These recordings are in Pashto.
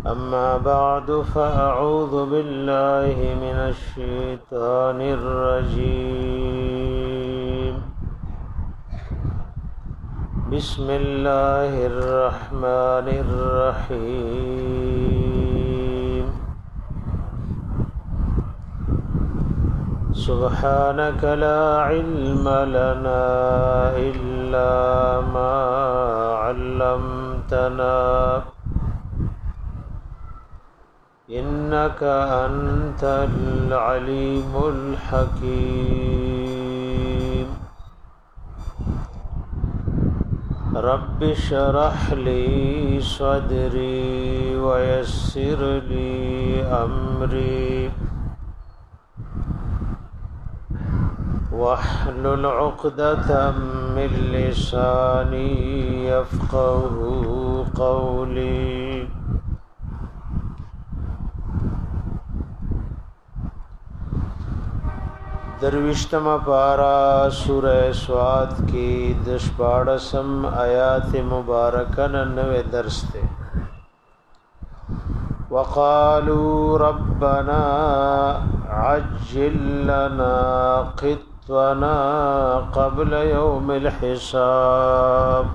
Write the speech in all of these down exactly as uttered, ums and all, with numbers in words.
أما بعد فأعوذ بالله من الشيطان الرجيم بسم الله الرحمن الرحيم سبحانك لا علم لنا إلا ما علمتنا إنك أنت العليم الحكيم رب اشرح لي صدري ويسر لي أمري واحلل عقدة من لساني يفقه قولي درویشتم پارا سورہ سواد کی دشپاڑسم آیات مبارکن نوے درس تے وقالوا ربنا عجل لنا قطنا قبل يوم الحساب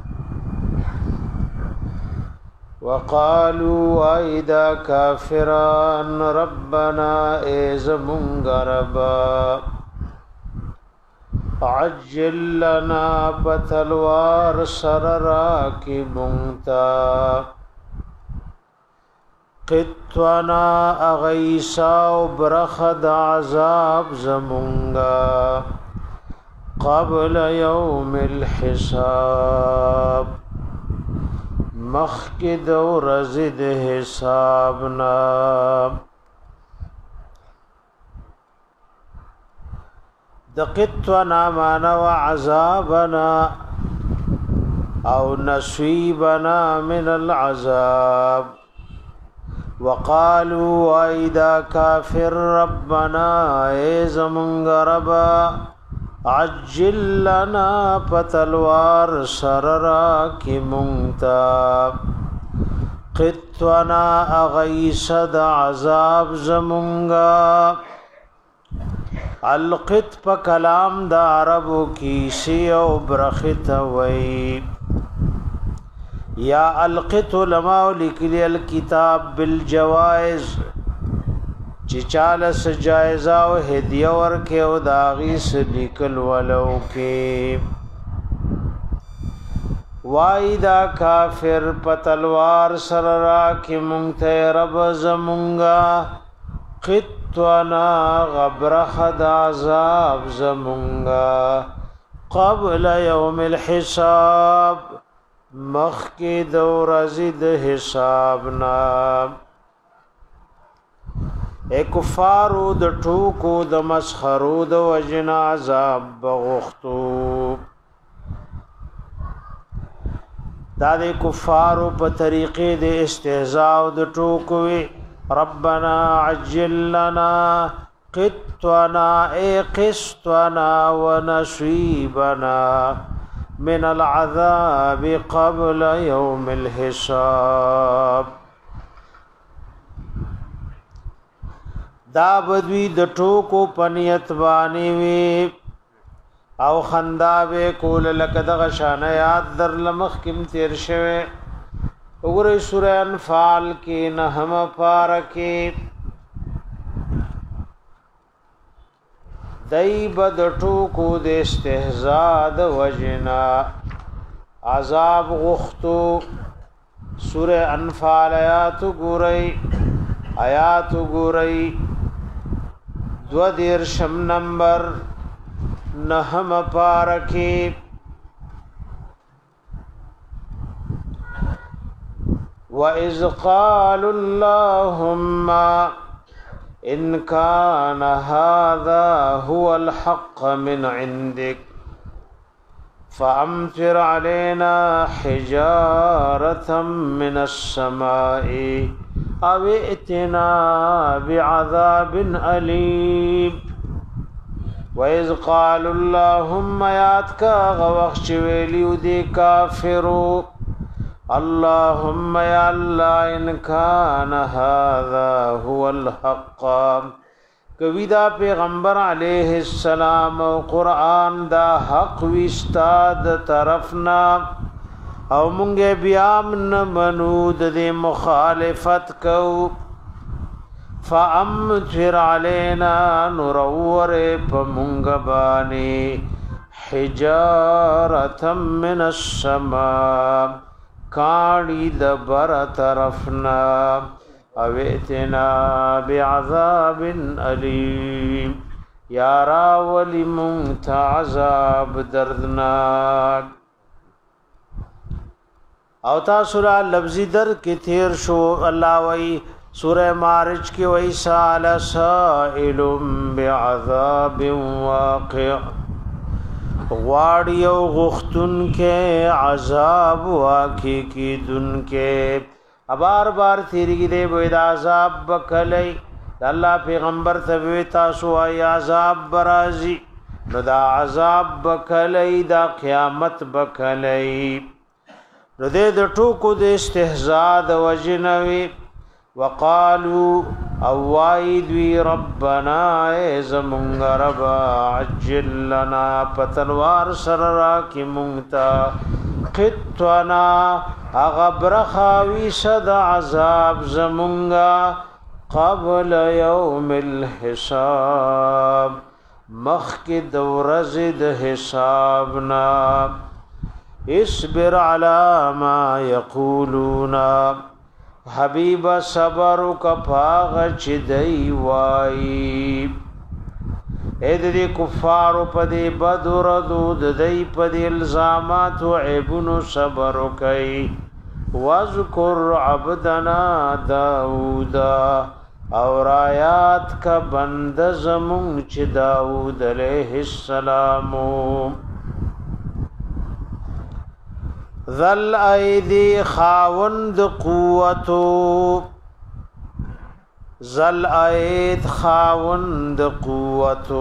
وقالوا ايدا كافران ربنا ازمون غربا عجل لنا بتلوار سررا کی مونتا قطنا اغیسا برخد عذاب زمونگا قبل يوم الحساب مخکد و رزد حسابنا دقتنا مانا و عذابنا او نصیبنا من العذاب وقالوا ایدا کافر ربنا ایزمونگ ربا عجل لنا پتلوار سررا کی مونتا قطونا اغیسد عذاب زمونگا القط پا کلام دا عربو کی سیو برخت وی یا القط علماء لکلی الکتاب بالجوائز چی چالس جائزہ و ہدیہ ورکے و داغی سے لیکل ولو کے وائدہ کافر پتلوار سررا کی منگتے رب زمونگا قطونا غبرخد عذاب زمونگا قبل یوم الحساب مخی دور زد حسابنا اے کفارو د ټوکو د مسخرو د وجنا عذاب بغختو دا د کفارو په طریقې د استهزاء او د ټوکو ربنا عجل لنا قطنا اے قسطنا ونصيبنا من العذاب قبل يوم الحساب دا بدوی د ټوکو پنیت بانی وی او خندا به کول لکه دغه شان یاد در لمخ کم تیر شوه وګورئ سورہ انفال کې نهم پارکه دای بد ټوکو د استهزاء د وجنا عذاب غختو سورہ انفال آیات ګورئ آیات ګورئ دو دیر شم نمبر نهم پارکی وَإِذْ قَالُوا اللَّهُمَّ إِنْ كَانَ هَذَا هُوَ الْحَقَّ مِنْ عِنْدِكَ فَأَمْطِرْ عَلَيْنَا حِجَارَةً مِنَ السَّمَاءِ أَوْ ائْتِنَا بِعَذَابٍ أَلِيمٍ وَإِذْ قَالُوا اللَّهُمَّ يَاتْ كَا غَوَخْ چویلیو دی کافرو اللهم یا اللہ ان کان هذا هو الحق کوي دا پیغمبر علیہ السلام او قرآن دا حق وستاد طرفنا او مونږه بیا من منود دې مخالفت کو فامطر علينا نورور پمونږ باندې حجارة من السماء کاڼي د بر طرفنا اویتنا بعذاب علیم یا راولی منت عذاب دردناک او تا سورہ لفظی در کی تیر شو اللہ وی سورہ مارج کی وی سال سائل بعذاب واقع غواړی او غختن کې عذاب واقع کی دن کې بار بار تیریږي دی وې دا عذاب بکلی الله پیغمبر ته وی تاسو ای عذاب برازي نو دا عذاب بکلی دا قیامت بکلی نو دې د ټوکو د استهزاء د وجنوي وقالو او وایدوی ربنا ازمونگ ربا عجل لنا پتنوار سررا کی مونگتا قطونا اغبرخاوی صد عذاب زمونگا قبل یوم الحساب مخی دورزد حسابنا اصبر على ما یقولونا حبیب صبر کا پاغ چدئی وائی اے دی کفار پدی بدر دود دی پدی الزامات و عیبن صبر کئی وذکر عبدنا داودا اور آیات کا بند زمون چ داود علیہ السلام ذل ایدی خاوند قوتو ذل اید خاوند قوتو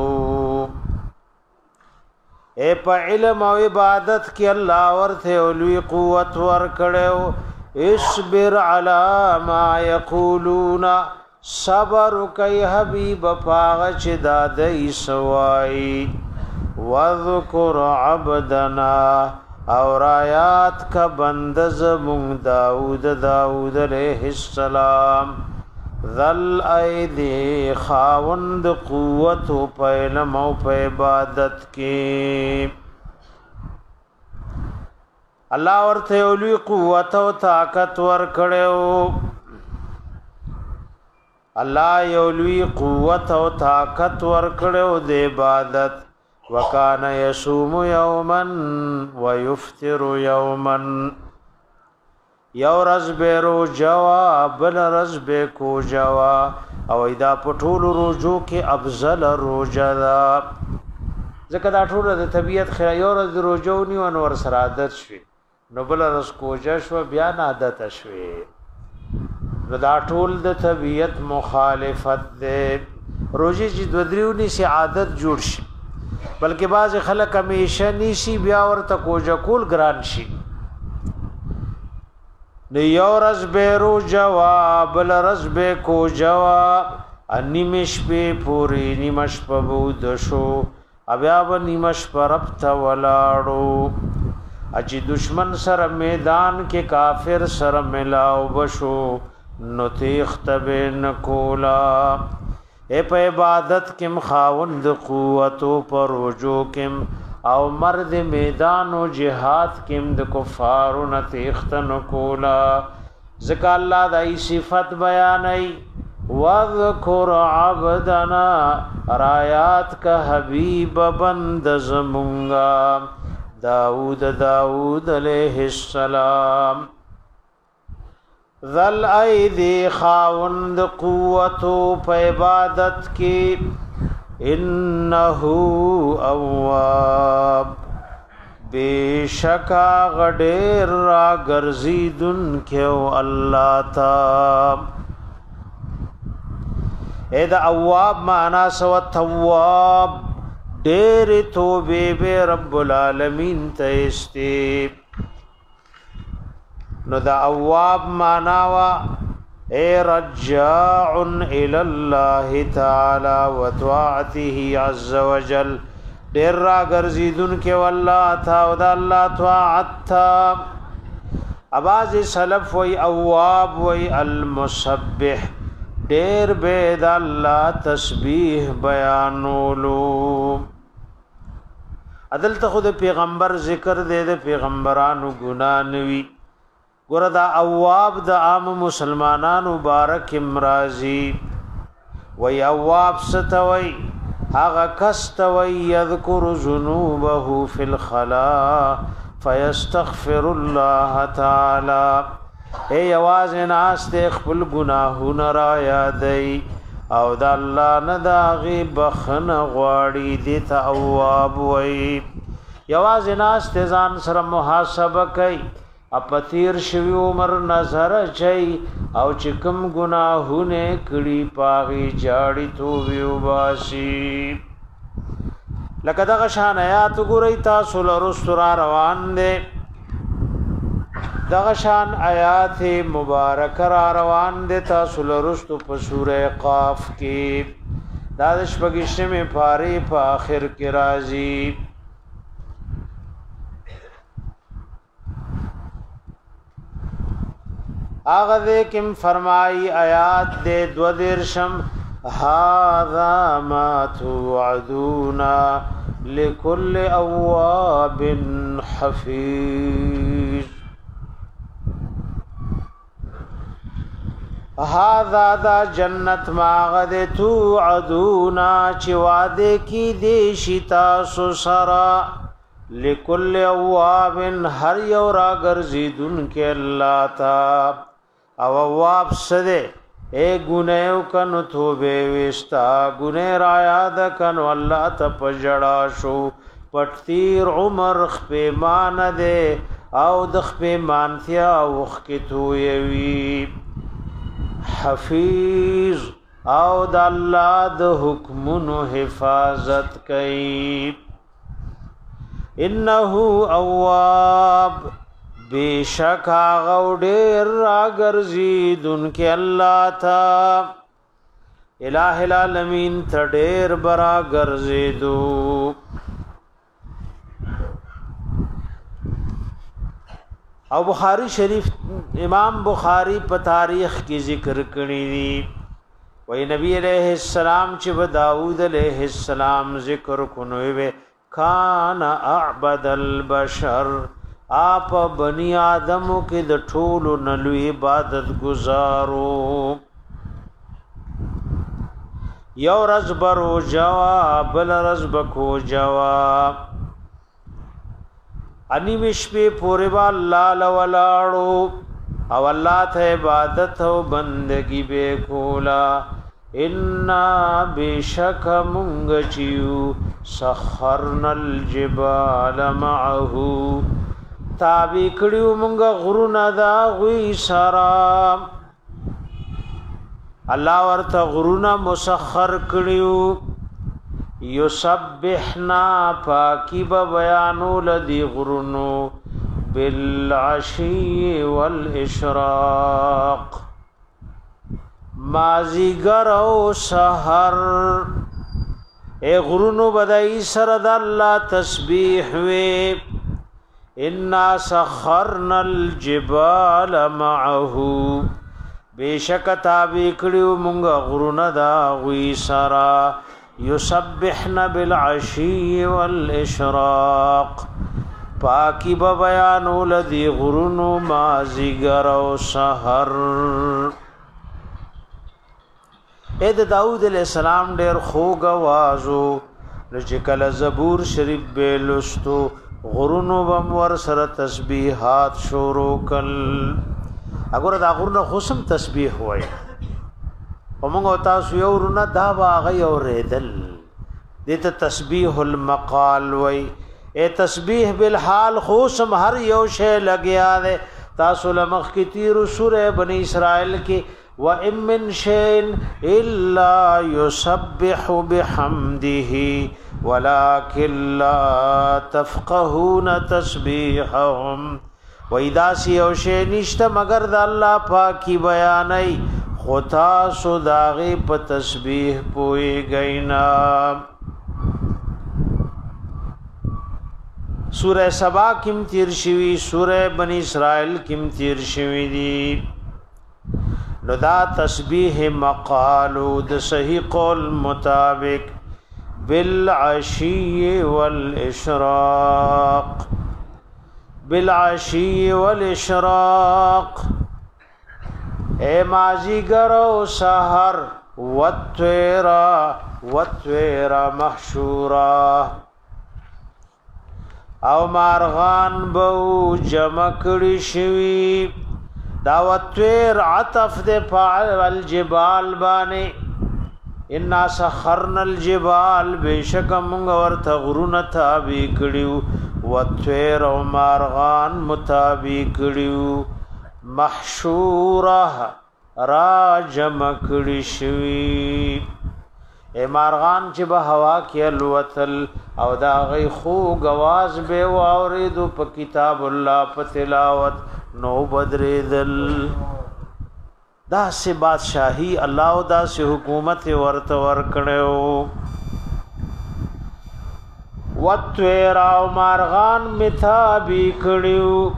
اے پا علم و عبادت کی اللہ ورثے علوی قوت ور کڑیو اصبر علی ما یقولون صبر کئی حبیب پاغچ دادئی سوائی وذکر عبدنا اور آیات کا بند زمون داود داود علیہ السلام ذل ایدی خاوند قوت و پیلم و عبادت کی اللہ ورته اولوی قوت و طاقت ور کړو اللہ اولوی قوت و طاقت ور کړو د عبادت وکان یصوم یوما ویفطر یوما یو رز به رو جوا بل رز به کو جوا او ایدا پټول روزو کې افضل روزه دا ځکه دا ټول د طبیعت خیر یو رز روزو نیو انور سره عادت شي نو بل رز کوجه شو بیا عادت شوي نو دا ټول د طبیعت مخالفت ده روزي چې د دریونی سي عادت جوړ شي بلکې بعض خلک همیشه نیسی بیا ورته کوجه کول ګران شي نو یو رز به رو جواب بل رز به کو جواب انیمش به پوری نیمش په بود شو بیا به نیمش پر ابت ولاړو اچي دشمن سره میدان کې کافر سره ملاو بشو نو تیخت بین کولا اے په عبادت کم خاوند قوت پر رجو کم او مرد میدان و جهاد کم د کفارو نتیختن کولا ذکر اللہ دائی صفت بیانائی وذکر عبدنا رایات کا حبیب بند زمونگا داود داود علیہ السلام ذل ایدی خاوند قوتو پا عبادت کی انہو اواب بے شکا غدیر را گرزیدن کیو اللہ تا اید اواب معنا سو تواب دیر توبے بے رب العالمین تیستی نو دا اواب معنا وا اے رجاع الى الله تعالی وطاعته عز وجل ډیر را ګرځیدون کې والله تا او دا الله طاعت تا اواز سلف وی اواب وی المسبح ډیر به د الله تسبیح بیانولو عدل ته خود پیغمبر ذکر دے د پیغمبرانو ګنا نوی ګور دا اواب د عام مسلمانانو مبارک امرازی وی اواب ستوي هغه کستوي یذکر ذنوبه فی الخلا فیستغفر الله تعالی اے आवाज ناس ته خپل گناهونه را یادای او د الله نه داغي بخنه غواړي دي ته اواب وای आवाज ناس ته ځان سره محاسبه کوي اپتیر شوی عمر نظر چي او چکم گناهونه کړي پاغي جاړي تو ویو باسي لکه دا شان آیات ګورئ تاسو لرسترا روان دي دا شان آیات مبارک را روان دي تاسو لرستو په سوره قاف کې دا شپږشتمه پاره په اخر کې راځي آغذ کم فرمائی آیات دے دو درشم هذا ما توعدونا لكل اواب حفیظ هذا دا جنت ماغد توعدونا چوادے کی دیشتا سسرا لكل اواب ہر یورا گرزیدن کے اللہ تا او اواب سدے اے گنیو کنو توبے وستا گنے را یاد کنو اللہ تا پجڑا شو پٹتیر عمر خپیمان دے او دخپیمان تیا وخ کی تویوی حفیظ او دا اللہ دا حکمن حفاظت کئی انہو اواب بیشک آغاو دیر را گرزیدن کے اللہ تا الہ العالمین تا دیر برا گرزیدو او بخاری شریف امام بخاری په تاریخ کی ذکر کړی دی وی نبی علیہ السلام چې داؤد علیہ السلام ذکر کونوي کان اعبد البشر آپ بنی آدمو کې د ټولو نلوی عبادت گزارو یو رزبرو جواب بل رزبکو جواب انی مشپی پوری با اللہ لولاڑو او اللہ تا عبادت و بندگی بے کولا انا بشک منگ چیو سخرنا الجبال معہو تابی کڑیو منگ غرون دا غوی سرام اللہ ورطا غرون مسخر کڑیو یسبحنا پاکی با بیانو لدی غرونو بالعشی والاشراق مازیگر او سحر اے غرونو بدائی سرد اللہ تسبیح وی انا سخرنا الجبال معہو بیشک تابی کڑیو منگا غرون دا غوی سرا یسبحن بالعشی والاشراق پاکی با بیانو لدی غرونو مازیگر و سحر اید داود علیہ السلام دیر خوگ آوازو لچکل زبور شریف بیلستو غرونو بمور سر تسبیحات شورو کل اگر دا غرونو خسم تسبیح ہوئی ومنگو تاسو یورنا دا باغی اور ریدل دیتا تسبیح المقال وی اے تسبیح بالحال خوسم ہر یو شے لگیا دے تاسو لمخ کی تیر سورہ بنی اسرائیل کی وَإِن مِّن شَيْءٍ إِلَّا يُسَبِّحُ بِحَمْدِهِ وَلَكِن لَّا تَفْقَهُونَ تَسْبِيحَهُمْ وېدا سی او شی نشته مگر د الله پاکي بیانای خدا سو داغه په تسبیح پوي غینا سورہ سبا کم تیر شوی سورہ بنی اسرائیل کم تیر شوی دی نو دا تسبیح مقالو د صحیح قول مطابق بالعشی والاشراق بالعشی والاشراق اے ماضی گرو سحر وطویرا وطویرا محشورا او مارغان بو جمع کړي شوی دا وطویر عطف د فاعل الجبال باندې ان سخرنا الجبال بشکم ورته غرونه تابع کړیو وطویر او مارغان متابع کړیو محشوره را جمع کړي شوی اے مارغان چې به هوا کې الوتل او دا غي خو غواز به واوریدو په کتاب الله په تلاوت نو بدریدل دا سه بادشاہي الله او دا سه حکومت ورته ور کړو وتویرا مارغان متابی کړیو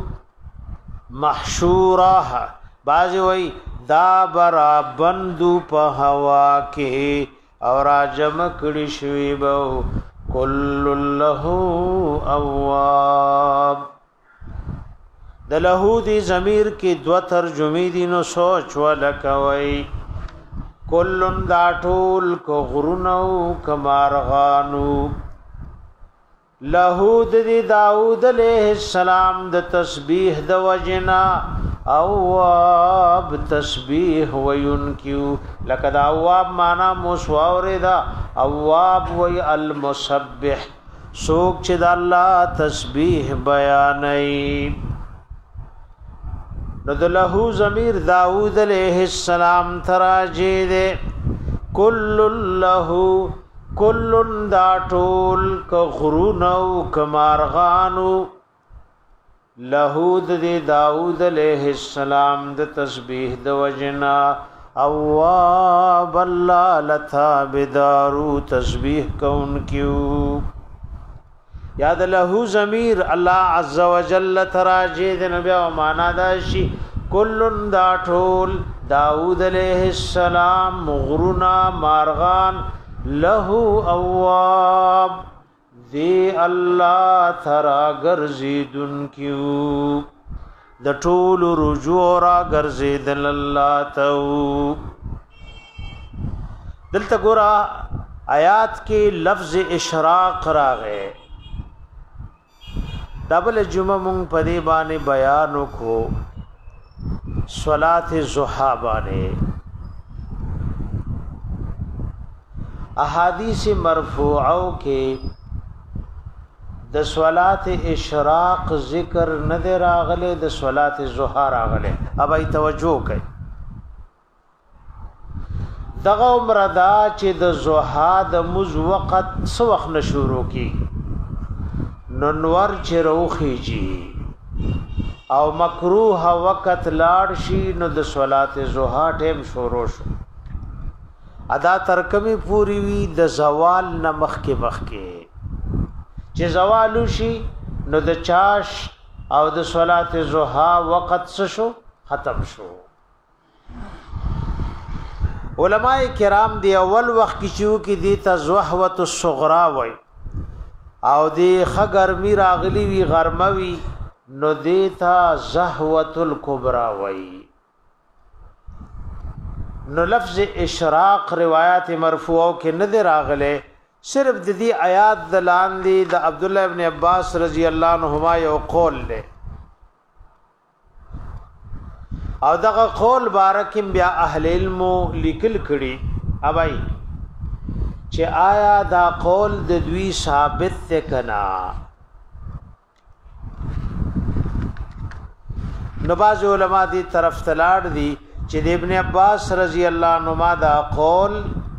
محشوره بازی وای دا برا بندو په هوا کې اور جمع کړي شوی بو کل له اواب د له دی ضمیر کې دو ترجمه دي نو سوچ ولکوي کلن دا ټول کو غرونو کمارغانو له د داوود علیہ السلام د تسبیح د وجنا اواب تسبیح وینکیو لقد اواب معنا مسواوردا اواب وی المسبح سوک چې د الله تسبیح بیانای نو د له ضمیر داوود علیہ السلام تراجی دے کل له کل دا ټول ک غرونو کمارغانو لهود دی داود علیہ السلام د تسبیح د وجنا اواب الله لتا بدارو تسبیح کون کیو یاد له ضمیر الله عز وجل تراجی د نبی او معنا داشي کلن دا ټول داود علیہ السلام مغرنا مارغان له اواب دی الله ترا گرزیدن کیو د ټول رجوع را گرزیدل الله تو دلته ګورا آیات کې لفظ اشراق راغې دبل جمعه مونږ په دې باندې بیان وکړو صلات الضحى باندې احادیث مرفوعو کې د صلات اشراق ذکر نه دی راغله د صلات ضحى راغله اب ای توجه کړئ دغه مردا چې د ضحى د مز وخت سو وخت نشورو کی ننور چې روخیږي او مکروه وخت لاړ شي نو د صلات ضحى ټیم شروع شو ادا ترکمی پوری وی د زوال نمخ کې مخ کې چې زوالو شي نو د چاش او د صلات ضحى وخت شو ختم شو علماء کرام دی اول وخت کې چې کی دی ته زحوت الصغرا وای او دی خګرمی راغلی وی غرموي نو دی ته زحوت الکبرى وای نو لفظ اشراق روایت مرفوعو کې نه دی راغله صرف د دې آیات دلان دي د عبد الله ابن عباس رضی الله عنهما یو قول له او دغه قول بارکم بیا اهل علم لیکل کړي ابای چې آیا دا قول د دوی ثابت ته کنا نو باز علماء دي طرف تلاړ دي چې د ابن عباس رضی الله عنهما دا قول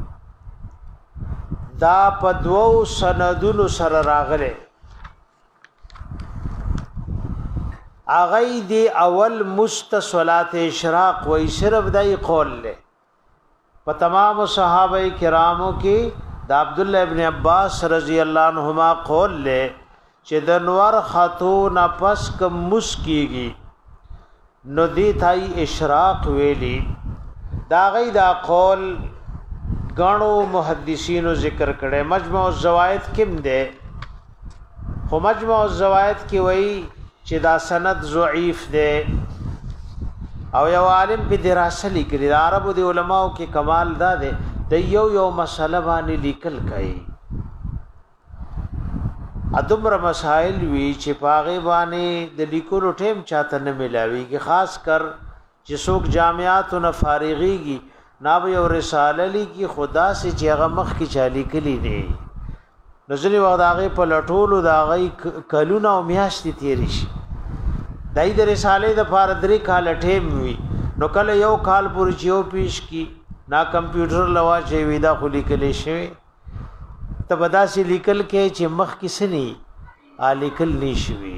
دا په دوو سندونو سره راغله اغی دی اول مست صلات اشراق وی صرف دای قول لے په تمام صحابه کرامو کې د عبد الله ابن عباس رضی الله عنهما قول لے چې د نور خاتون پس ک مسکیږي نو دی تای اشراق ویلی دا غي دا قول غنو محدثینو ذکر کړي مجموع الزوائد کم ده خو مجموع الزوائد کې وایي چې دا سند ضعیف ده او یو عالم په دراسه لیکلی د عربو د علماو کې کمال دا ده د یو یو مسله باندې لیکل کوي ادمره مسائل وی چې پاغه باندې د لیکلو ټیم چاته نه ملاوي کې خاص کر چې څوک جامعات او فارغيږي نا به یو رساله لیکي خدا سے چې هغه مخ کې چالي کلی دی نزلی وخت هغه په لټولو دا غي کلونه او میاشتې تیری شي دای د رساله د فار درې کال ټیم وی نو کله یو کال پورې چیو پیش کی نا کمپیوټر لوا چې ویدا خو لیکل شي ته بدا سي لیکل کې چې مخ کې سني ا لیکل نشوي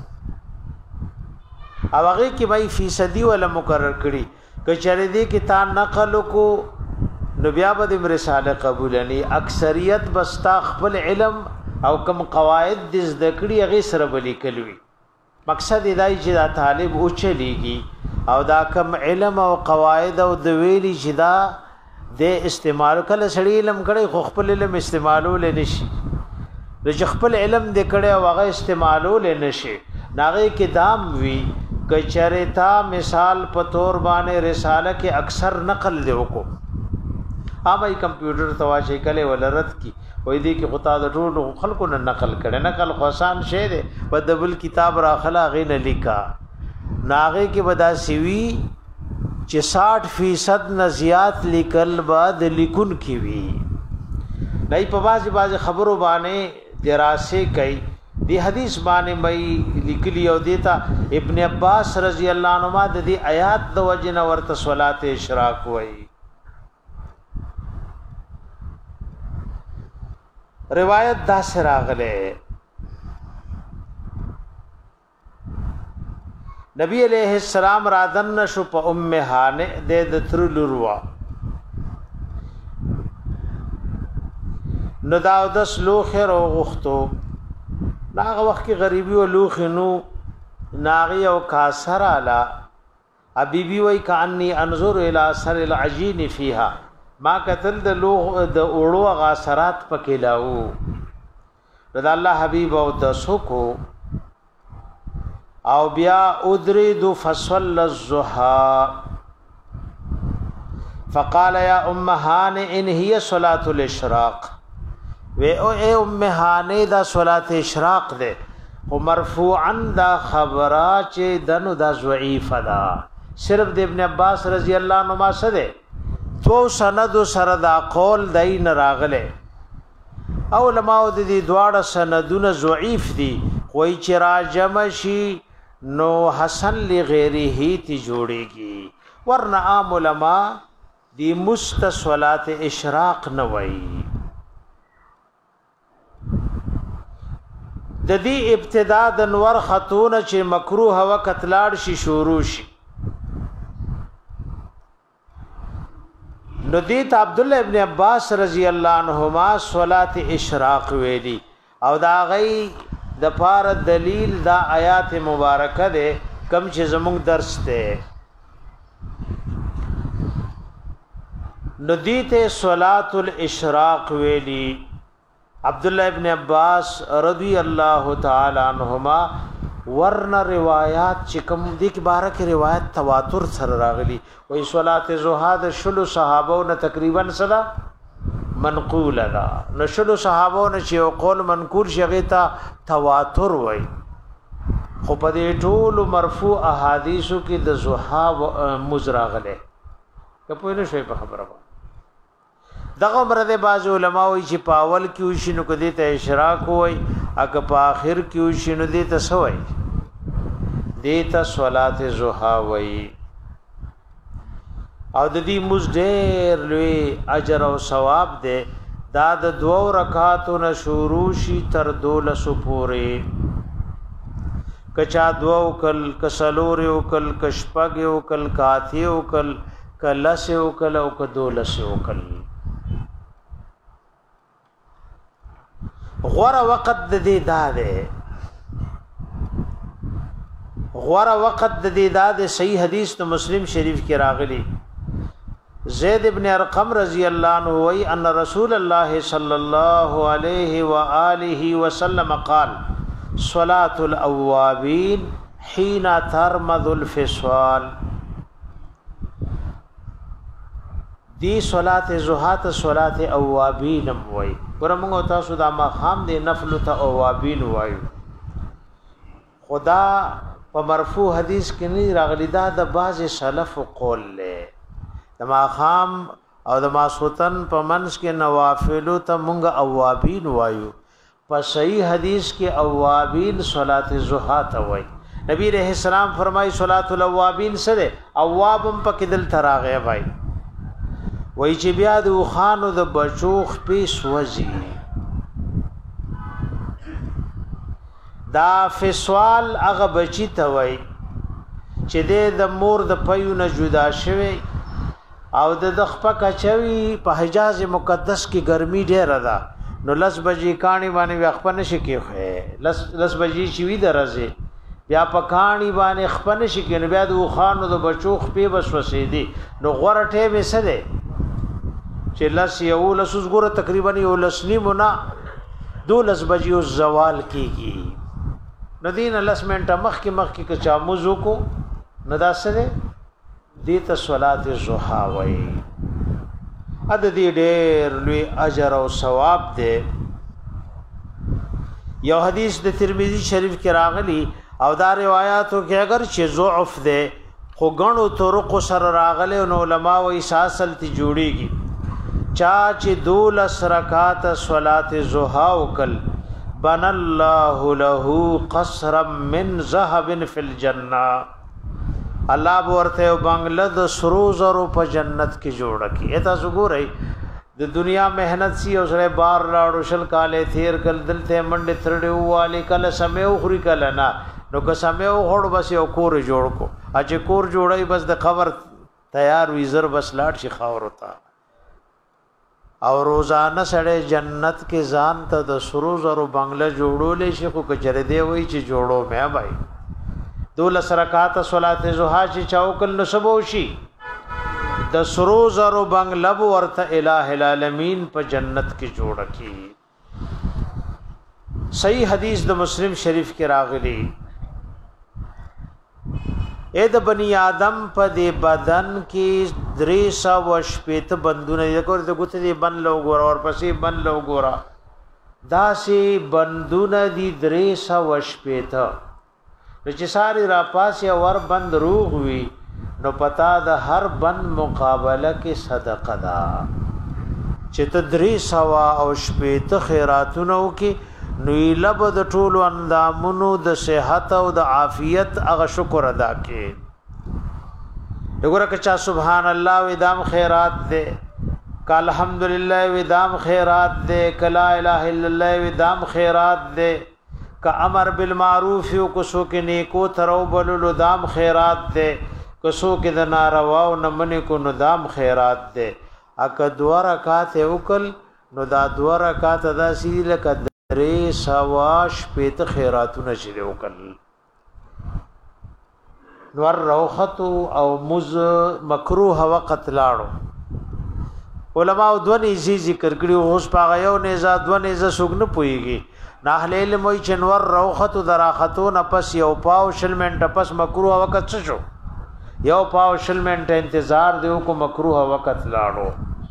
او هغه کې وای فیصدی ولا مقرر کړي کچره دې کې تا نقل کو نو بیا به رساله قبول ني اکثریت بستا خپل علم او کم قواعد د ذکرې هغه سره بلی کلوي مقصد دای چې دا طالب او چلیږي او دا کم علم او قواعد او د ویلي جدا د استعمال کله سړی علم کړي خو خپل علم استعمالول نشي د خپل علم د کړي او هغه استعمالول نشي ناغه کې دام وی کچریتا مثال په تور باندې رساله کې اکثر نقل دیو کو اوبای کمپیوټر تواشه کله ولرت کی وې دې کې خطا د ټولو خلکو نه نقل کړي نقل خاصان شه دې په دبل کتاب راخلا غینه لیکا ناغه کې ودا سیوی چې ساٹھ فیصد نه زیات لیکل بعد لیکون کی وی نه په بازي بازي خبرو باندې دراسه کوي دی حدیث باندې مې لیکلی او دیتا ابن عباس رضی الله عنهما د دې آیات د وجنه ورته صلات اشراق وای روایت دا سراغله نبی علیہ السلام رادن شو په ام هانه د ترلوروا نو دا د سلوخر او غختو ناغه وخت کې غریبي او لوخ نو ناغي او کاسر الا حبيبي وای کانی انظر الى سر العجين فيها ما قتل د لوخ د اوړو غاسرات پکې لاو رضا الله حبيب او د سکو او بیا ادرید فصل الضحى فقال يا ام هان ان هي صلاه الاشراق و او اے امهانه دا صلات اشراق ده او مرفوعا دا خبره چې دنو دا ضعیف ده صرف د ابن عباس رضی الله عنهما سره تو سند سره دا قول دین راغله او علماء د دې دواړه سندونه ضعیف دي کوئی چې راجم شي نو حسن لغیره تی جوړيږي ورنه عام علماء دی مستصلات اشراق نه وایي د دې ابتدا د نور خاتون چې مکروه و قتلاړ شي شروع شي نو دې عبد الله ابن عباس رضی الله عنهما صلات اشراق ویلي او دا غي د پار دلیل دا آیات مبارکه ده کم چې زموږ درس ته نو دې ته صلات الاشراق ویلي عبد الله ابن عباس رضی الله تعالی عنہما ورنه روایت چې کوم دي کې بارک روایت تواتر سره راغلي وې صلات زوحا د شلو صحابو نه تقریبا صدا منقول ده نو شلو صحابو نه چې قول منقول شغه تا تواتر وای خو په دې ټول مرفوع احادیثو کې د زوحا مزراغله کپو نه شوي په خبره دغه مرده باز علماء وی چې پاول کې وشینو کدی ته اشراق وای اګه په اخر کې وشینو دې ته سوای دې ته صلات زوحا وای او د دې مزدیر لوی اجر او ثواب دې دا د دوو رکعاتو نه شروع شي تر دولسو پورې کچا دو کل کسلور یو کل کشپگ یو کل کاتی یو کل کلس یو کل او کدولس یو کل غور وقت د دې داده غور وقت د دې داده صحیح حدیث تو مسلم شریف کې راغلی زید ابن ارقم رضی اللہ عنہ وی ان رسول اللہ صلی اللہ علیہ وآلہ وسلم قال صلاة الاوابین حین ترمض الفصال دی صلاة زہات صلاة اوابین وی ورمونگو تاسو دا مخام دی نفل تا اوابین وی خدا پا مرفوع حدیث کنی راغلی دا دا باز سلف قول لے دما خام او دما سوتن په منس کې نوافل ته مونږ اوابین وایو په صحیح حدیث کې اوابین صلات الضحى ته وای نبی رحم السلام فرمای صلات الاوابین سره اوابم په کدل تراغه وای وای چې بیا د خانو د بچوخ پیس وځي دا فسوال هغه بچی ته وای چې د مور د پيونه جدا شوی او د دخپه کچوي په حجاز مقدس کې ګرمي ډیره ده نو لس بجې کانی باندې وخپنه شي کې لس لس بجې شي وی درځي بیا په کانی باندې خپنه شي کې بیا د خانو د بچو خپې بس وسیدي نو غوړه ټیمه سده چې لس یو لس ګوره تقریبا یو لس نیمونه دولس بجې زوال کیږي ندین لس منټه مخ کې مخ کې چا موزو کو ندا سره دیتا صلات الضحى وای اد دې ډېر لوی اجر او ثواب دی یو حدیث د ترمذی شریف کې راغلی او دا روایتو کې اگر چې ضعف دی خو غنو طرق سره راغله نو علما وای ساسل تی جوړیږي چا چې دولس رکعات صلات الضحى وکل بن الله له قصرا من ذهب فی الجنه الله ورته بنگله د سروزرو په جنت کې جوړ کی اته زګورای د دنیا مهنت سی او سره بار لاړو شل کاله تیر کل دلته منډه ترډو والی کله سمې خوري کله نه نو که سمې هوړ بس یو کور جوړ کو اج کور جوړای بس د خبر تیار وی زر بس لاړ شي خاور وتا او روزانه سره جنت کې ځان ته د سروزرو بنگله جوړولې شي خو کچره دی وای چې جوړو مې بھائی دولس رکعات صلات الضحى چې چاوکل نسبو شي د سروزرو بنگلب ورته الہ العالمین په جنت کې جوړ کی صحیح حدیث د مسلم شریف کې راغلی اے د بنی آدم په دې بدن کې درې سو شپېت بندونه یکور د ګوت دې بن لو ګور اور پسې بن لو ګورا داسې بندونه دي درې سو شپېت چې ساری را پاسه ور بند روغ وی نو پتا د هر بند مقابله کې صدقه دا چې تدری سوا او شپېت خیراتونو کې نو لب د ټولو اندامونو د صحت او د عافیت هغه شکر ادا کې وګوره که چا سبحان الله و دام خیرات دې ک الحمدلله و دام خیرات دې ک لا اله الا الله و دام خیرات دې کا امر بالمعروف او کوسو کې نیکو ترو بللو دام خیرات دې کوسو کې د ناروا او نمنې کو نو دام خیرات دې اک دوه رکعات وکل نو دا دوه رکعات ادا سی لکه درې سواش پېت خیراتونه چې وکل نور روخت او مز مکروه وقت لاړو علماء دونی زی ذکر کړي اوس پاغه یو نه زاد ونه ز سګن پويږي ناهل علم وی چنور روخت دراختون پس یو پاو شل منټ پس مکروه وقت شو یو پاو شل منټ انتظار دیو کو مکروه وقت لاړو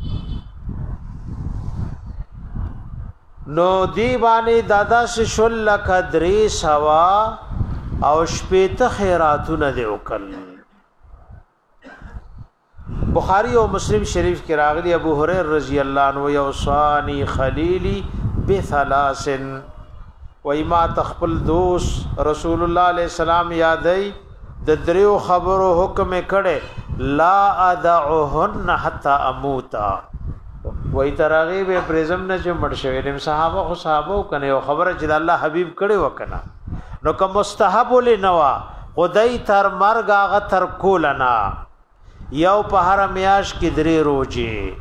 نو دی باندې دادا سے شل قدرې سوا او شپېت خیراتونه دی وکړ بخاری او مسلم شریف کې راغلی ابو هريره رضی الله عنه یوصانی خلیلی بثلاثن و ما تخپل دوست رسول الله علیه السلام یادای د دریو خبرو حکم کړي لا ادعهن حتا اموتا وای ترغیب پرزم نه چې مړ شوی نیم صحابه خو صحابه کنه یو خبره چې الله حبیب کړي وکنه نو که مستحب لنوا خدای تر مرګ هغه تر کولنا یو په هر میاش کې درې روزي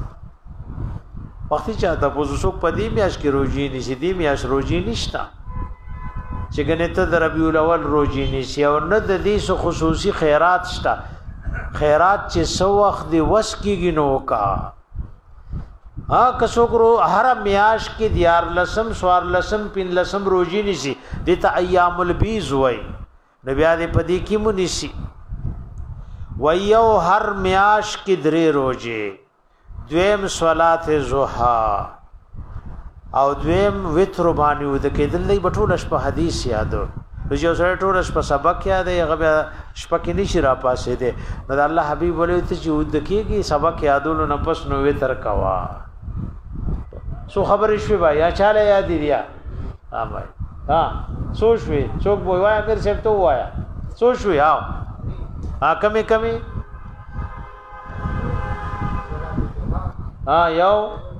وختي چاته پوزو په دې میاش کې روزي نشي دې میاش روزي نشتا چې ګنه ته د ربیع الاول روزي نشي او نه د دې سو خصوصي خیرات شتا خیرات چې سو وخت دی وس کېږي نو کا ها کڅوګرو هر میاش کې دیار لسم سوار لسم پین لسم روزي نشي د ته ایام البیز وای نبی دې پدې کې مونږ ویو هر میاش کی درې روزه دویم صلات ضحا او دویم وتر باندې ود کېدل دی بټول شپه حدیث یادو رجو سره ټول شپه سبق یاد دی هغه شپه کې نشي را پاسې دی نو الله حبیب ولې ته چې ود کېږي سبق یادول نه پس نو وتر کوا سو خبرې شوي بھائی یا چاله یاد دی ها بھائی ها سو شوي څوک وای امیر صاحب ته وایا سو شوي ها ها کمی کمی ها یو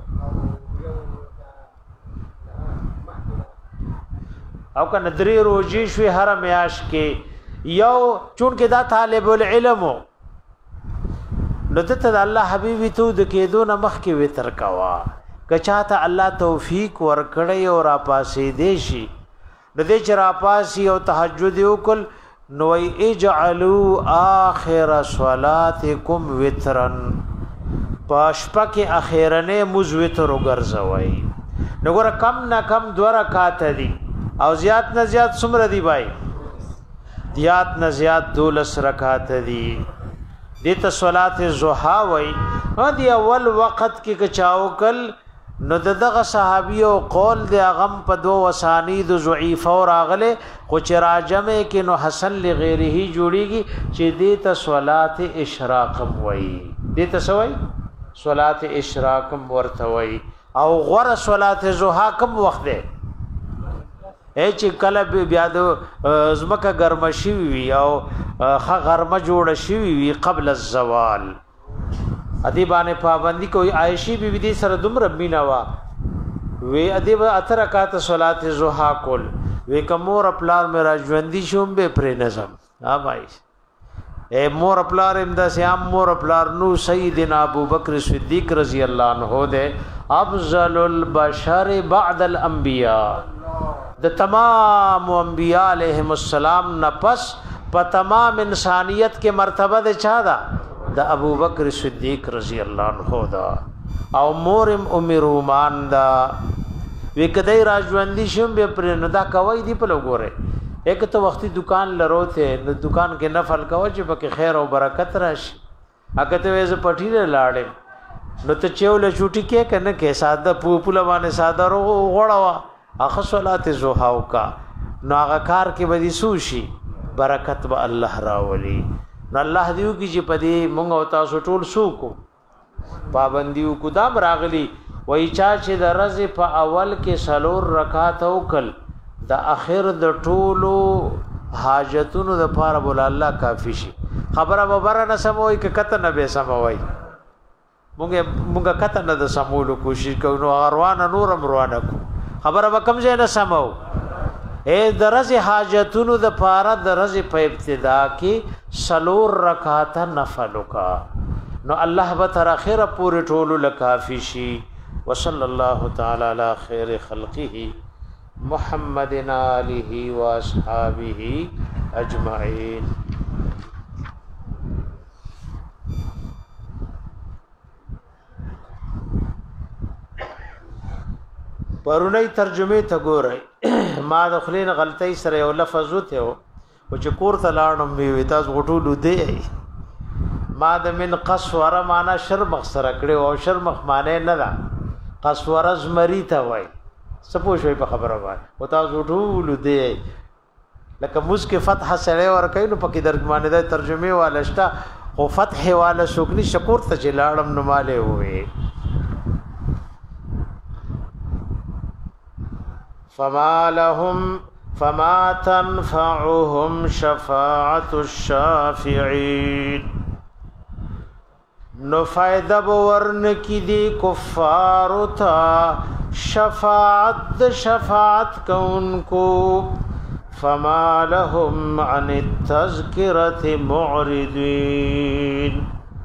او کنه درې روزي شوي هر میاش کې یو چون کې دا طالب العلم نو ته الله حبيبي ته د کېدو نه مخ کې وتر کوا کچاته الله توفیق ورکړي او را پاسې دی شي د دې چر پاسي او تهجد وکړ نو اجعلوا اخر صلاتکم وترن پاشپا کې اخیرنه مزوتر وګرځوي نو ګره کم نه کم دو رکعات دي او زیات نه زیات څومره دي بھائی زیات نه زیات دولس رکعات دي دې ته صلات الضحى وای ها دی اول وخت کې کچاو کل نو دغه صحابي او قول د غم په دو وسانید ضعیف او راغله خو چې راجمه کې نو حسن لغیره جوړیږي چې دې ته صلات اشراق وای دې ته سوای صلات اشراق ورته وای او غره صلات ضحى کوم وخت ده اے چې کله بیا د زمکه ګرمشي وي او خ غرمه جوړ شي وي قبل الزوال ادی باندې پابندی کوئی عائشی بی بی دې سره دومره مینا وا وی ادی اتر رکعات صلات ضحى کول وی کومور خپلار میرا ژوندۍ شوم به پر نظم ها بھائی اے مور خپلار امدا سیام مور خپلار نو سیدنا ابو بکر صدیق رضی اللہ عنہ دے افضل البشر بعد الانبیاء د تمام انبیاء علیہم السلام نفس په تمام انسانیت کے مرتبہ دے چا دا د ابو بکر صدیق رضی اللہ عنہ دا او مورم ام رومان دا وکدای راجوندی شم به پر نه دا کوي دی په لګوره یک تو وختي دکان لروته نو دکان کې نفل کوي چې پکې خیر او برکت راشي اګه ته وې ز پټی لاړې نو ته چول چوټی کې کنه کې ساده پوپله باندې ساده رو غړوا اخ صلات ضحى کا نو هغه کار کې بدی سوشي برکت به الله راولي نو الله دیو کی چې پدې مونږ او تاسو ټول سوکو پابندیو کو دا راغلی وای چا چې د رز په اول کې سلور رکعات وکل د اخر د ټولو حاجتونو د پاره بول الله کافی شي خبره وبره نه سموي ک کته نه به سموي مونږه مونږه کته نه د سمولو کوشش کوو نو اروانه نورم روانه کو خبره وکم ځای نه سمو اے درز حاجتونو د پاره درز په ابتدا کې سلور رکعات نفل کا نو الله به تر اخره پورې ټولو لکافی شي وصلی الله تعالی علی خیر خلقه محمد آله و اصحابہ اجمعین. پرونی ترجمه ته ګورئ ما د خلین غلطی سره یو لفظ وته او چې کور ته لاړم وی تاسو غټولو دی ما د من قصوره معنا شرمخ سره کړو او شرمخ معنی نه ده قصوره زمری ته وای سپو شوي په خبره وای او تاسو غټولو دی لکه مسکه فتح سره ور کوي نو پکې درګمانه ده ترجمه والشتا او فتح والا شکرې شکور ته چې لاړم نو مالې وې فما لهم فما تنفعهم شفاعة الشافعين نو فائدہ بورن کی دی کفارو تا شفاعت شفاعت کون کو فما لهم عن التذکرة معرضین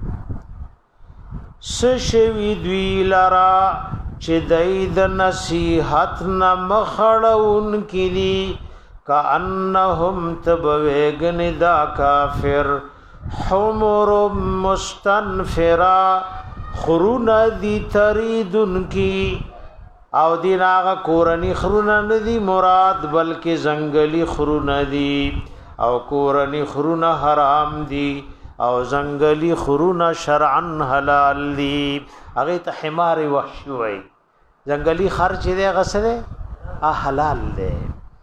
سشوی دوی لرا چې دای د نصیحت نه مخړون کړي کأنهم تبویگن دا کافر حمر مستنفرا خرون دی تریدن کی او دین آغا کورنی خرون ندی مراد بلکہ زنگلی خرون دی او کورنی خرون حرام دی او زنگلی خرون شرعن حلال دی اگه تا حمار وحشی وی زنگلی خرچ دے غصدے آ حلال دے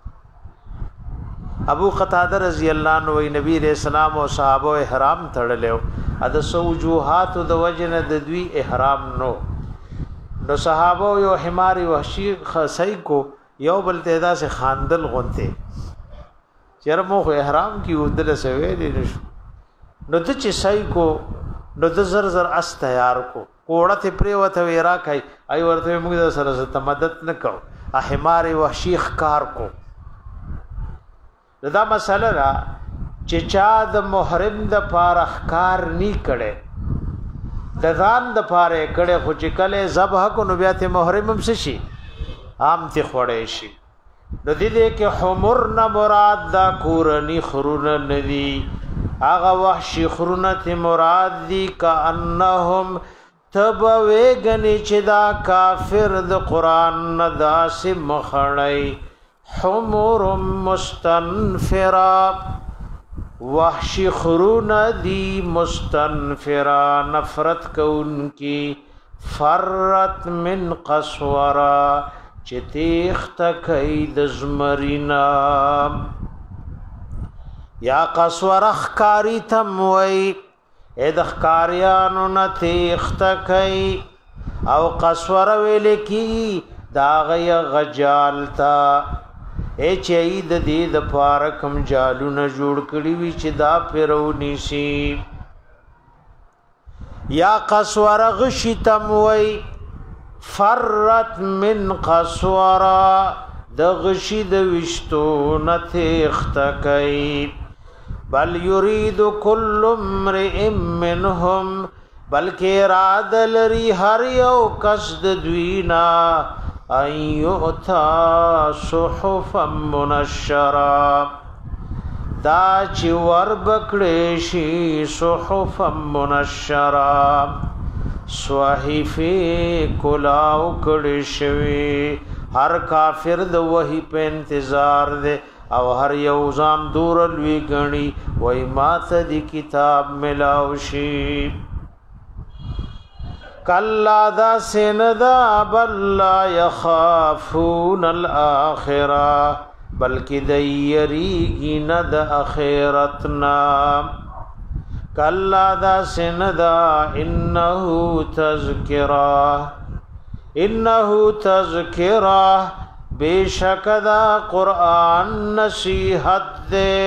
ابو قتاده رضی الله عنه وی نبی رسول الله او صحابه احرام تړلو ا د سوجوحات د وجنه د دوی احرام نو نو صحابه یو حمار وحشی خصای کو یو بل تدا سے خاندل غونته چرمو خو احرام کی ودل سوي دي نشو نو د چ سای کو نو د زر زر اس تیار کو کوړه ته پریوته ویرا کای ای ورته موږ سره ست مدد نکو ا حمار وحشی خکار کو دا مسله را چې چا د محرم د پاره ښکار نی کړي د ځان د پاره کړي خو چې کله ذبح کو نو بیا ته محرم هم شي عام ته خوړې شي د دې دې کې حمر نه مراد دا کورنی خرونه ندي هغه وحشي خرونه ته مراد دي کأنهم تبویګنی چې دا کافر د قران نه داسې مخړی حمر مستنفرا وحشی خرون دی مستنفرا نفرت کون کی فرت من قصورا چتیخت کید زمرینا یا قصورا خکاری تموی اید خکاریانو نتیخت کئی او قصورا ویلکی داغی غجالتا اے چئی د دې د پارکم جالونه جوړ کړی وی چې دا پیرونی شي یا قسوره غشی تموي فرت من قسوره د غشی د وشتو نته اختکای بل یرید کل امرئ منهم بلکې راد لري هر یو کس د دوینا ایوتا صحفا منشرا دا چی ور بکڑیشی صحفا منشرا صحیفی کلاو کڑیشوی ہر کافر د وحی پہ انتظار دے او ہر یوزان دور الوی گنی وی مات دی کتاب ملاوشی کلا دا سندا بل لا یخافون الاخرہ بلکہ دیریگی ند اخیرتنا کلا دا سندا انہو تذکرہ انہو تذکرہ بے شک دا قرآن نصیحت دے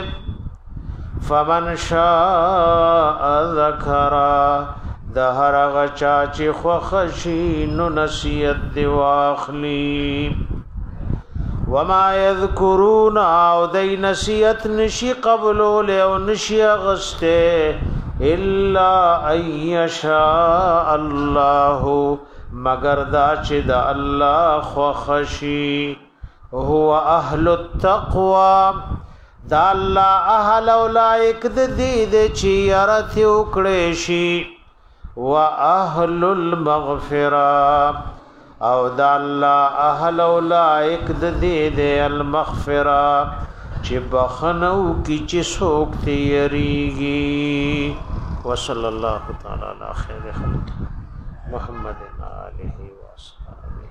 فمن شاء ذکرہ د هر غچا چې خوخشي نو نصیحت دی واخلی وما یذکرون او دی نصیحت نشی قبلو له او نشی غسته الا ایشاء الله مگر دا چې د الله خوخشي هو اهل التقوى دا الله اهل اولائک د دې چې يرث وکړي شي واهل المغفرة او دا الله اهل اولائک د دې د المغفرة چې بخنو کی چې څوک تیریږي وصلی الله تعالی علی خیر خلق محمد آله واصحابه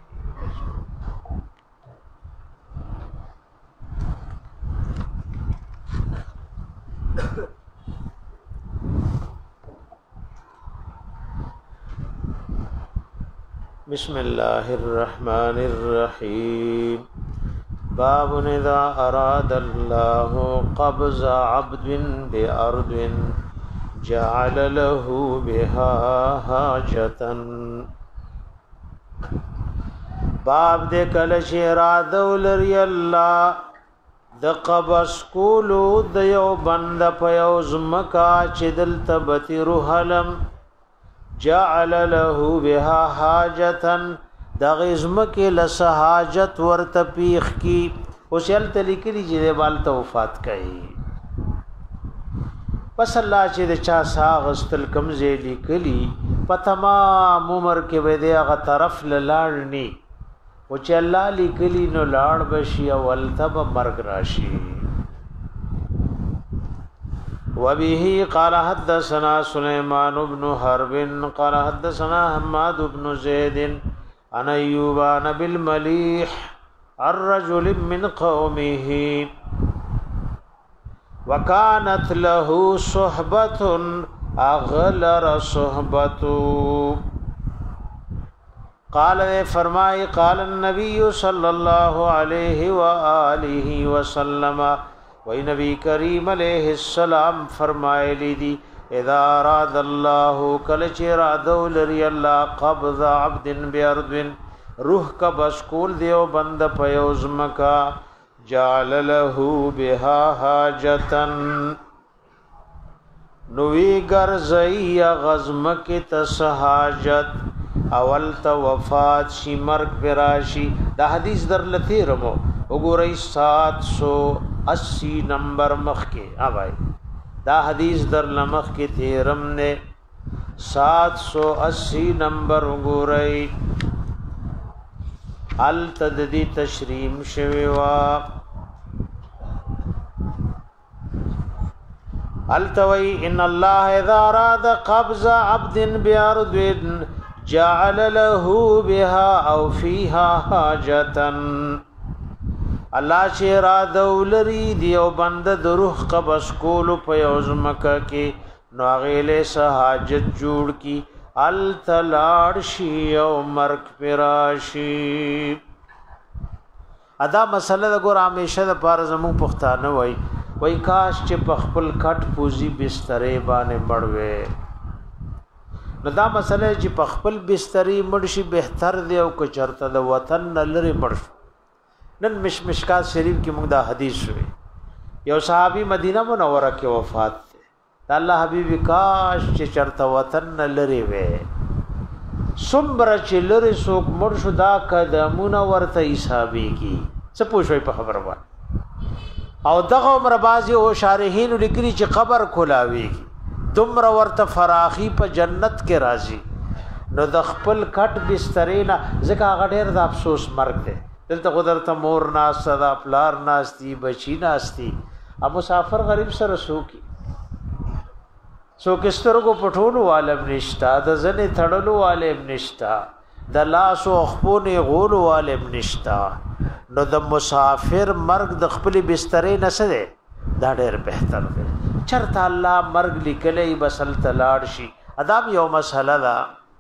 بسم الله الرحمن الرحيم باب اذا اراد الله قبض عبد بارض جعل له بها حاجة باب دې کله چې اراده ولري الله د قبس کولو د یو بند په یو زمکا چې دلته بتیرو حلم جعل له بها حاجتا د غزمکه لس حاجت ورته پیخ کی او شل تلیکلی چې بالته وفات کړي پس الله چې د چا ساغستل کمزې لیکلی په تمام عمر کې به دغه طرف لاړني او چې الله لیکلی نو لاړ بشي او ولتب مرګ راشي وبه قال حدثنا سليمان بن حرب قال حدثنا حماد بن زيد عن ايوب عن بالمليح الرجل من قومه وكانت له صحبة اغلر صحبته قال فرمائے قال النبي صلى الله عليه وآله وسلم وی نبی کریم علیہ السلام فرمائے لی دی اذا اراد اللہ کلچ ارادو لری اللہ قبض عبد بیارد روح کا بسکول دیو بند پیوزمکا جعل له بها حاجتا نوی گرزئی غزمک تس حاجت اول تا وفات شی مرگ براشی دا حدیث در لتی رمو وګورئ سات سو اسی نمبر مخ کې ها بھائی دا حدیث در لمخ کې تیرم نے سات سو اسی نمبر وګورئ ال تددی تشریم شوی وا التوی ان الله اذا اراد قبض عبد بارض جعل له بها او فيها حاجتا الله چې را دولری دیو بند د روح قبض کول په یوزمکه کې نو غیله سہاجت جوړ کی ال تلاړ شی او مرک پراشی ادا مسله د ګور همیشه د پار زمو پښتانه وای وای کاش چې په خپل کټ پوزي بسترې باندې مړوي نو دا مسله چې په خپل بسترې مړ شي بهتر دی او که چرته د وطن لری مړ نن مش مشکات شریف کې موږ دا حدیث شوی یو صحابي مدینه منوره کې وفات ده الله حبیب کاش چې چرته وطن لری وې صبر چې لری سوک مړ شو دا قدمونه ورته حسابي کی څه پوښوي په خبره وای او دغه عمر بازي او شارحین لیکري چې قبر کولاويږي تمر ورته فراخي په جنت کې راځي نو د خپل کټ بسترینا ځکه هغه ډېر د افسوس مرګ دی دلته قدرت مور ناس صدا پلار ناستی بچی ناستی اب مسافر غریب سره سوکی سو کسترګو پټولو عالم نشتا د زنه تړلو عالم نشتا د لاس او خپونه غولو عالم نشتا نو د مسافر مرګ د خپل بسترې نسره دا ډېر بهتر دی چرته الله مرګ لیکلې بسل تلاړ شي ادم یو مسله ده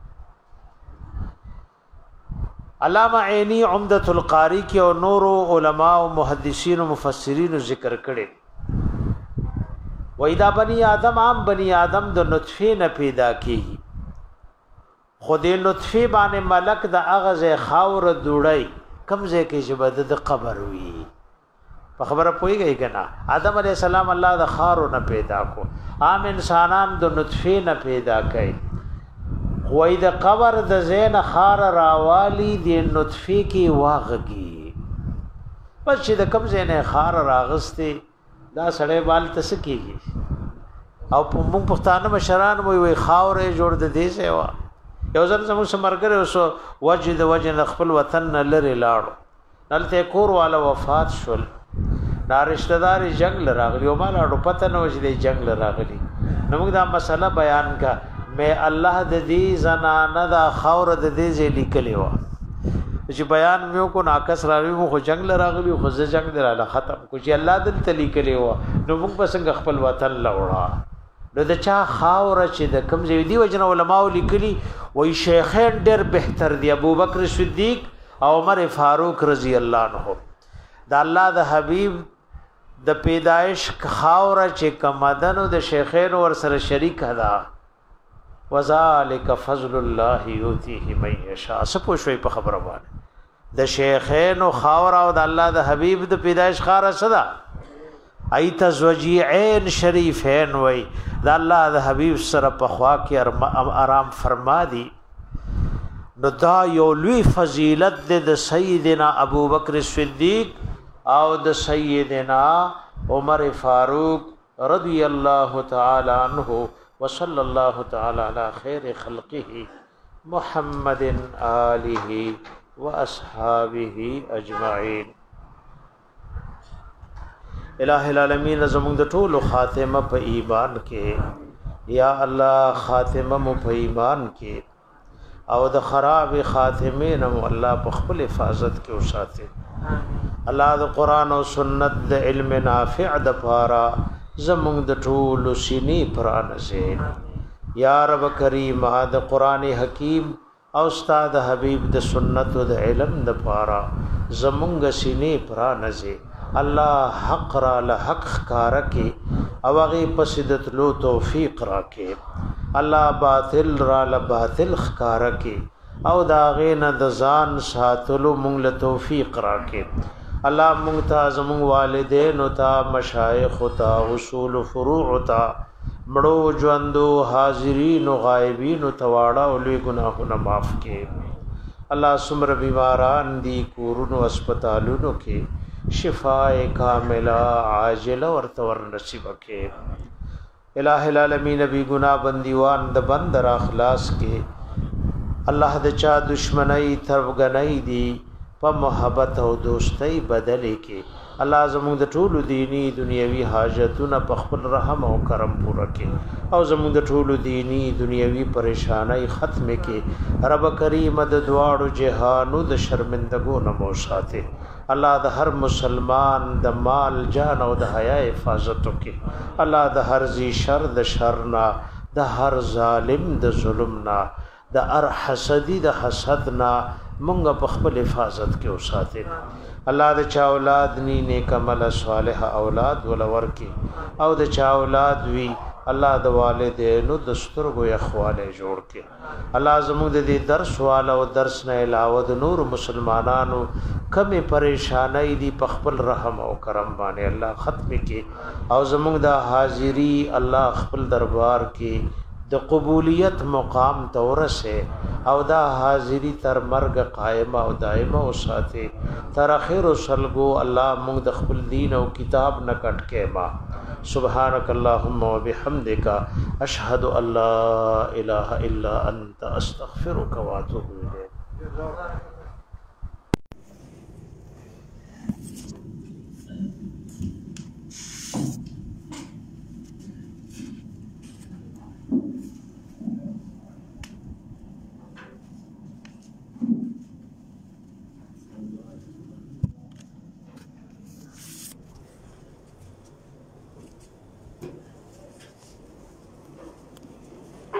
علامہ عینی عمدۃ القاری کی اور نور علماء و محدثین و مفسرین ذکر کړي و اذا بنی آدم عام بنی آدم د نطفه نه پیدا کیږي خود نطفه باندې ملک د اغاز خاور دوړی کمزه کې چې د قبر وی په خبره پويږي کنه آدم علی السلام الله د خارو نه پیدا کو عام انسانان د نطفه نه پیدا کړي وای د قبر د زین خار راوالی د نطفه کی واغږي پس چې د کم زین خار راغسته دا سړی بال تس کیږي او په موږ پښتانه مشران وای وای خاورې جوړ د دې سیوا یو ځل زموږ سمرګره وسو وجد وجن خپل وطن لری لاړو نلته کور والا وفات شول دا رشتہ دار جنگ لراغلی او ما لاړو پته نو چې جنگ لراغلی نو موږ دا مسله بیان کا میں الله د دې زنانه د خور د دې ځې لیکلی و چې بیان میو کو ناقص راوي مو خو جنگ لراغلی خو ز جنگ دراله ختم کو چې الله د تلی کلی و نو موږ پسنګ خپل وطن لوړا نو د چا خاور چې د کم ځې دی وجنه علماء لیکلی وای شیخین ډېر بهتر دی ابوبکر صدیق او عمر فاروق رضی الله عنه دا الله د حبیب د پیدائش خاور چې کمدن د شیخین ور سره شریک ادا وذالک فضل الله یؤتیه من یشاء سپو شوي په خبره باندې د شیخین او خاور او د الله د حبیب د پیدائش خار صدا ایت زوجیعین شریفین وای دا الله د حبیب سره په خوا کې آرام فرما دی. نو دا یو لوی فضیلت د سیدنا ابو بکر صدیق او د سیدنا عمر فاروق رضی الله تعالی عنہ وصلی الله تعالی علی خیر خلقه محمد آلہ واصحابہ اجمعین. الہ العالمین زمون د ټولو خاتمه په ایمان کې، یا الله خاتمه مو په ایمان کې او د خراب خاتمه نو الله په خپل حفاظت کې وساته. الله د قران او سنت د علم نافع د پاره زمون د ټولو سینې پرانځه. یا رب کریم د قران حکیم او استاد حبیب د سنت او د علم د پاره زمونږ سینې پرانځه. الله حق را لحق خکار کی او هغه پسدت لو توفیق را کی. الله باطل را لباطل خکار کی او دا غین د ځان ساتلو مونږ له توفیق را کی. الله مونږ ته زمون والدین او تا مشایخ او تا اصول فروع او تا مړو ژوندو حاضرین او غایبین او تواړه او لوی ګناهونه معاف کی. الله سمر بیماران دی کورونو هسپتالونو کې شفاء کاملہ عاجلہ ورتور نصیب کے. الہ العالمین نبی گناہ بندیوان د بندر اخلاص کے اللہ د چا دشمنی تربگنی دی په محبت او دوستی بدلے کے. الله زموږ د ټولو دینی دنیوي حاجتونه په خپل رحم او کرم پوره کړي او زموږ د ټولو دینی دنیوي پریشانای ختم کړي. رب کریم د دواړو جهانو د شرمندګو نه مو ساتي. الله د هر مسلمان د مال جان او د حیا حفاظت وکړي. الله د هر ذی شر د شرنا، د هر ظالم د ظلمنا، د هر حسدی د حسدنا مونږ په خپل حفاظت کې وساتي. الله د چا اولاد ني نیک عمل صالح اولاد ولور کی او د چا اولاد وی الله د والدینو د سترګو اخواله جوړ کی. الله زموږ د دې درس والا او درس نه علاوه د نور مسلمانانو کمه پریشانای دي په خپل رحم او کرم باندې الله ختم کی او زموږ د حاضری الله خپل دربار کې د قبولیت مقام تورسه او دا حاضری تر مرگ قائمه او دائمه او ساتي تر اخر سلگو. الله موږ د خپل دین او کتاب نه کټ کې ما سبحانك اللهم وبحمدك اشهد ان لا اله الا انت استغفرك واتوب اليك.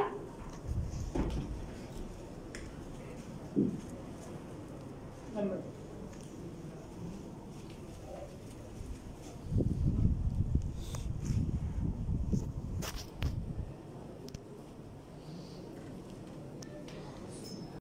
Number